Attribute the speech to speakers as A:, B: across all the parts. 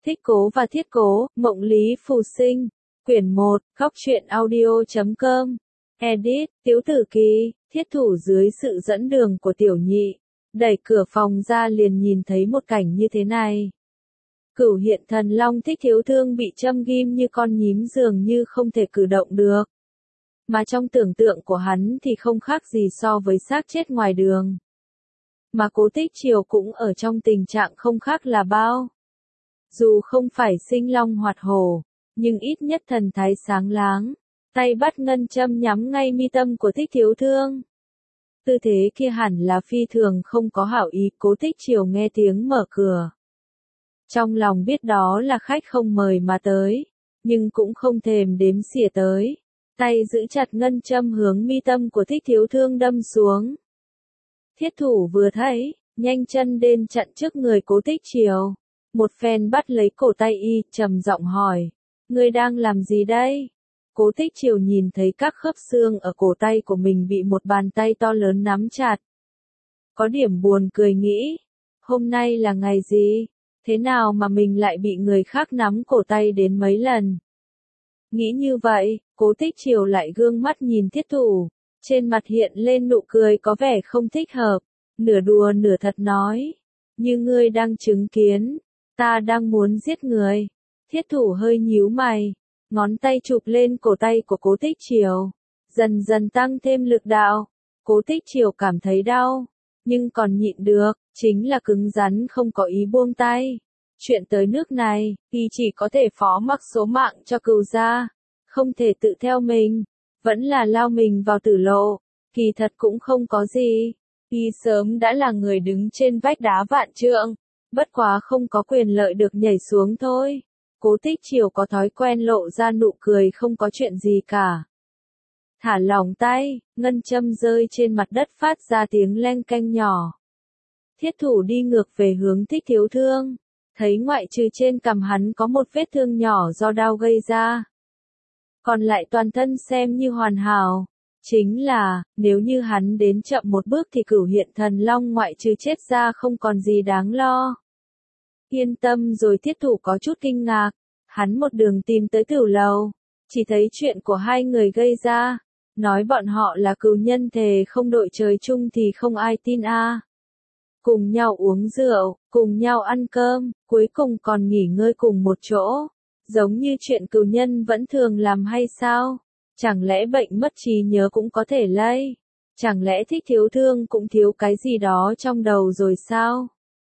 A: Thích Cố và Thiết Cố, Mộng Lý Phù Sinh, Quyển 1, Góc truyện audio.com, Edit, Tiếu Tử Kỳ, Thiết Thủ dưới sự dẫn đường của Tiểu Nhị, đẩy cửa phòng ra liền nhìn thấy một cảnh như thế này. Cửu Hiện Thần Long Thích Thiếu Thương bị châm ghim như con nhím dường như không thể cử động được. Mà trong tưởng tượng của hắn thì không khác gì so với xác chết ngoài đường. Mà Cố Tích Triều cũng ở trong tình trạng không khác là bao. Dù không phải sinh long hoạt hổ, nhưng ít nhất thần thái sáng láng, tay bắt ngân châm nhắm ngay mi tâm của Thích Thiếu Thương. Tư thế kia hẳn là phi thường không có hảo ý. Cố Tích Triều nghe tiếng mở cửa. Trong lòng biết đó là khách không mời mà tới, nhưng cũng không thèm đếm xỉa tới. Tay giữ chặt ngân châm hướng mi tâm của Thích Thiếu Thương đâm xuống. Thiết thủ vừa thấy, nhanh chân đến chặn trước người Cố Tích Triều. Một phen bắt lấy cổ tay y, trầm giọng hỏi. Ngươi đang làm gì đây? Cố Tích Triều nhìn thấy các khớp xương ở cổ tay của mình bị một bàn tay to lớn nắm chặt. Có điểm buồn cười nghĩ. Hôm nay là ngày gì? Thế nào mà mình lại bị người khác nắm cổ tay đến mấy lần? Nghĩ như vậy, Cố Tích Triều lại gương mắt nhìn Thiết thủ. Trên mặt hiện lên nụ cười có vẻ không thích hợp. Nửa đùa nửa thật nói. Như ngươi đang chứng kiến. Ta đang muốn giết người. Thiết thủ hơi nhíu mày. Ngón tay chụp lên cổ tay của Cố Tích Triều. Dần dần tăng thêm lực đạo. Cố Tích Triều cảm thấy đau. Nhưng còn nhịn được. Chính là cứng rắn không có ý buông tay. Chuyện tới nước này, y chỉ có thể phó mặc số mạng cho Cửu gia. Không thể tự theo mình. Vẫn là lao mình vào tử lộ. Kỳ thật cũng không có gì. Y sớm đã là người đứng trên vách đá vạn trượng. Bất quá không có quyền lợi được nhảy xuống thôi. Cố Tích Triều có thói quen lộ ra nụ cười không có chuyện gì cả. Thả lỏng tay, ngân châm rơi trên mặt đất phát ra tiếng leng keng nhỏ. Thiết thủ đi ngược về hướng Thích Thiếu Thương. Thấy ngoại trừ trên cằm hắn có một vết thương nhỏ do đao gây ra. Còn lại toàn thân xem như hoàn hảo. Chính là, nếu như hắn đến chậm một bước thì Cửu Hiện Thần Long ngoại trừ chết ra không còn gì đáng lo. Yên tâm rồi. Thiết thủ có chút kinh ngạc. Hắn một đường tìm tới tiểu lầu. Chỉ thấy chuyện của hai người gây ra. Nói bọn họ là cừu nhân thề không đội trời chung thì không ai tin a. Cùng nhau uống rượu, cùng nhau ăn cơm, cuối cùng còn nghỉ ngơi cùng một chỗ. Giống như chuyện cừu nhân vẫn thường làm hay sao? Chẳng lẽ bệnh mất trí nhớ cũng có thể lây? Chẳng lẽ Thích Thiếu Thương cũng thiếu cái gì đó trong đầu rồi sao?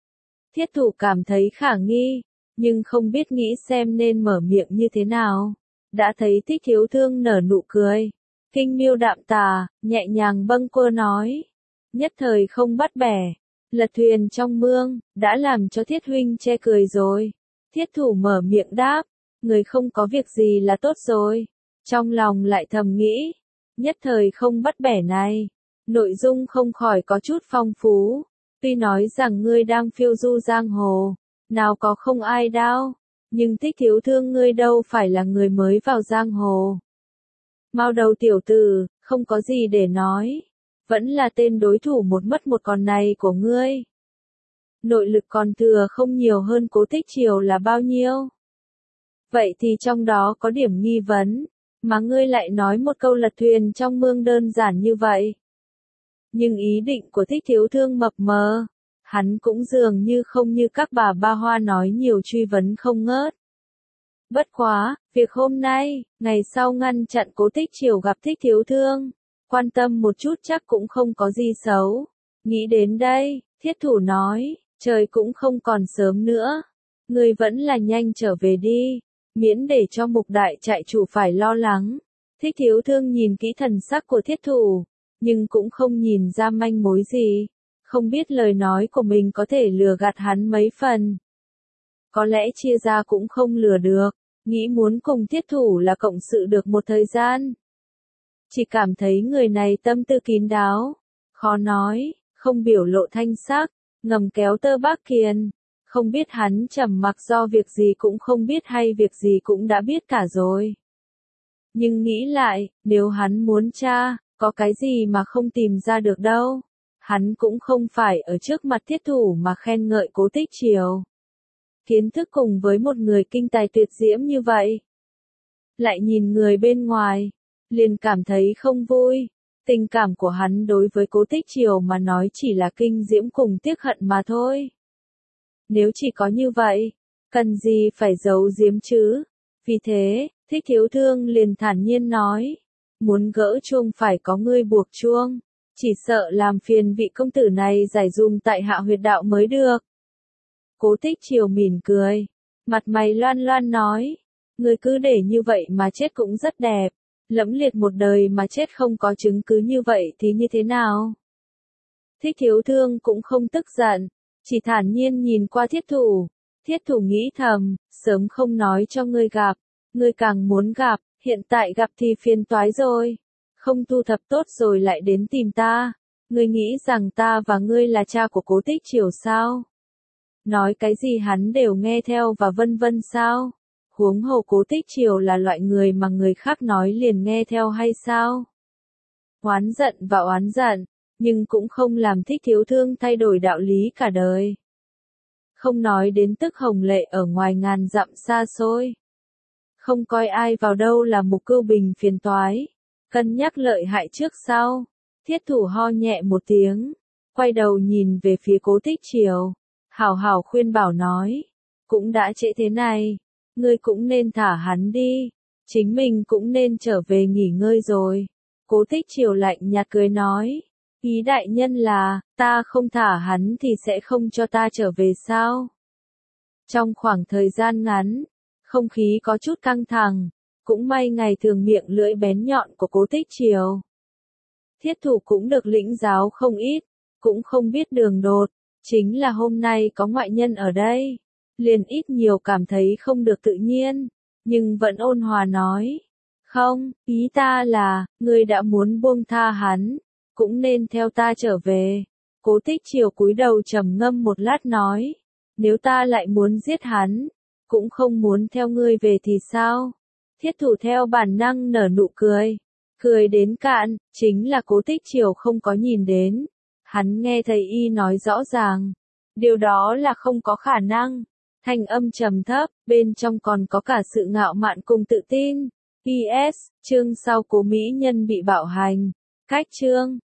A: Thiết thủ cảm thấy khả nghi, nhưng không biết nghĩ xem nên mở miệng như thế nào. Đã thấy Thích Thiếu Thương nở nụ cười. Kinh miêu đạm tà, nhẹ nhàng bâng quơ nói. Nhất thời không bắt bẻ. Lật thuyền trong mương, đã làm cho Thiết huynh che cười rồi. Thiết thủ mở miệng đáp. Người không có việc gì là tốt rồi. Trong lòng lại thầm nghĩ. Nhất thời không bắt bẻ này. Nội dung không khỏi có chút phong phú. Tuy nói rằng ngươi đang phiêu du giang hồ. Nào có không ai đau. Nhưng Thích Thiếu Thương ngươi đâu phải là người mới vào giang hồ. Mao đầu tiểu tử, không có gì để nói. Vẫn là tên đối thủ một mất một còn này của ngươi. Nội lực còn thừa không nhiều hơn Cố Tích Triều là bao nhiêu? Vậy thì trong đó có điểm nghi vấn. Mà ngươi lại nói một câu lật thuyền trong mương đơn giản như vậy. Nhưng ý định của Thích Thiếu Thương mập mờ. Hắn cũng dường như không như các bà ba hoa nói nhiều truy vấn không ngớt. Bất quá, việc hôm nay, ngày sau ngăn chặn Cố Tích Triều gặp Thích Thiếu Thương. Quan tâm một chút chắc cũng không có gì xấu. Nghĩ đến đây, Thiết thủ nói, trời cũng không còn sớm nữa. Ngươi vẫn là nhanh trở về đi. Miễn để cho Mục đại trại chủ phải lo lắng. Thích Thiếu Thương nhìn kỹ thần sắc của Thiết thủ. Nhưng cũng không nhìn ra manh mối gì. Không biết lời nói của mình có thể lừa gạt hắn mấy phần. Có lẽ chia ra cũng không lừa được. Nghĩ muốn cùng Thiết thủ là cộng sự được một thời gian. Chỉ cảm thấy người này tâm tư kín đáo. Khó nói, không biểu lộ thanh sắc. Ngầm kéo tơ Bác Kiền. Không biết hắn trầm mặc do việc gì cũng không biết hay việc gì cũng đã biết cả rồi. Nhưng nghĩ lại, nếu hắn muốn tra, có cái gì mà không tìm ra được đâu. Hắn cũng không phải ở trước mặt Thiết thủ mà khen ngợi Cố Tích Triều. kiến thức cùng với một người kinh tài tuyệt diễm như vậy. Lại nhìn người bên ngoài, liền cảm thấy không vui. Tình cảm của hắn đối với Cố Tích Triều mà nói chỉ là kinh diễm cùng tiếc hận mà thôi. Nếu chỉ có như vậy, cần gì phải giấu giếm chứ? Vì thế, Thích Thiếu Thương liền thản nhiên nói, muốn gỡ chuông phải có ngươi buộc chuông, chỉ sợ làm phiền vị công tử này giải dùm tại Hạ huyệt đạo mới được. Cố Tích Triều mỉm cười, mặt mày loan loan nói, ngươi cứ để như vậy mà chết cũng rất đẹp, lẫm liệt một đời mà chết không có chứng cứ như vậy thì như thế nào? Thích Thiếu Thương cũng không tức giận, chỉ thản nhiên nhìn qua Thiết Thủ. Thiết Thủ nghĩ thầm, sớm không nói cho ngươi gặp, ngươi càng muốn gặp, hiện tại gặp thì phiền toái rồi. Không thu thập tốt rồi lại đến tìm ta. Ngươi nghĩ rằng ta và ngươi là cha của Cố Tích Triều sao? Nói cái gì hắn đều nghe theo và vân vân sao? Huống hồ Cố Tích Triều là loại người mà người khác nói liền nghe theo hay sao? Oán giận và oán giận, nhưng cũng không làm Thích Thiếu Thương thay đổi đạo lý cả đời. Không nói đến Tức Hồng Lệ ở ngoài ngàn dặm xa xôi. Không coi ai vào đâu là Mục Cưu Bình phiền toái. Cân nhắc lợi hại trước sau. Thiết Thủ ho nhẹ một tiếng. Quay đầu nhìn về phía Cố Tích Triều. Hảo hảo khuyên bảo nói. Cũng đã trễ thế này. Ngươi cũng nên thả hắn đi. Chính mình cũng nên trở về nghỉ ngơi rồi. Cố Tích Triều lạnh nhạt cười nói. Ý đại nhân là, ta không thả hắn thì sẽ không cho ta trở về sao? Trong khoảng thời gian ngắn, không khí có chút căng thẳng, cũng may ngày thường miệng lưỡi bén nhọn của Cố Tích Triều. Thiết Thủ cũng được lĩnh giáo không ít, cũng không biết đường đột, chính là hôm nay có ngoại nhân ở đây, liền ít nhiều cảm thấy không được tự nhiên, nhưng vẫn ôn hòa nói. Không, ý ta là, ngươi đã muốn buông tha hắn, cũng nên theo ta trở về. Cố Tích Triều cúi đầu trầm ngâm một lát nói, nếu ta lại muốn giết hắn, cũng không muốn theo ngươi về thì sao? Thiết Thủ theo bản năng nở nụ cười, cười đến cạn, chính là Cố Tích Triều không có nhìn đến. Hắn nghe thầy y nói rõ ràng, điều đó là không có khả năng. Thanh âm trầm thấp, bên trong còn có cả sự ngạo mạn cùng tự tin. PS, chương sau Cố mỹ nhân bị bạo hành. Cách chương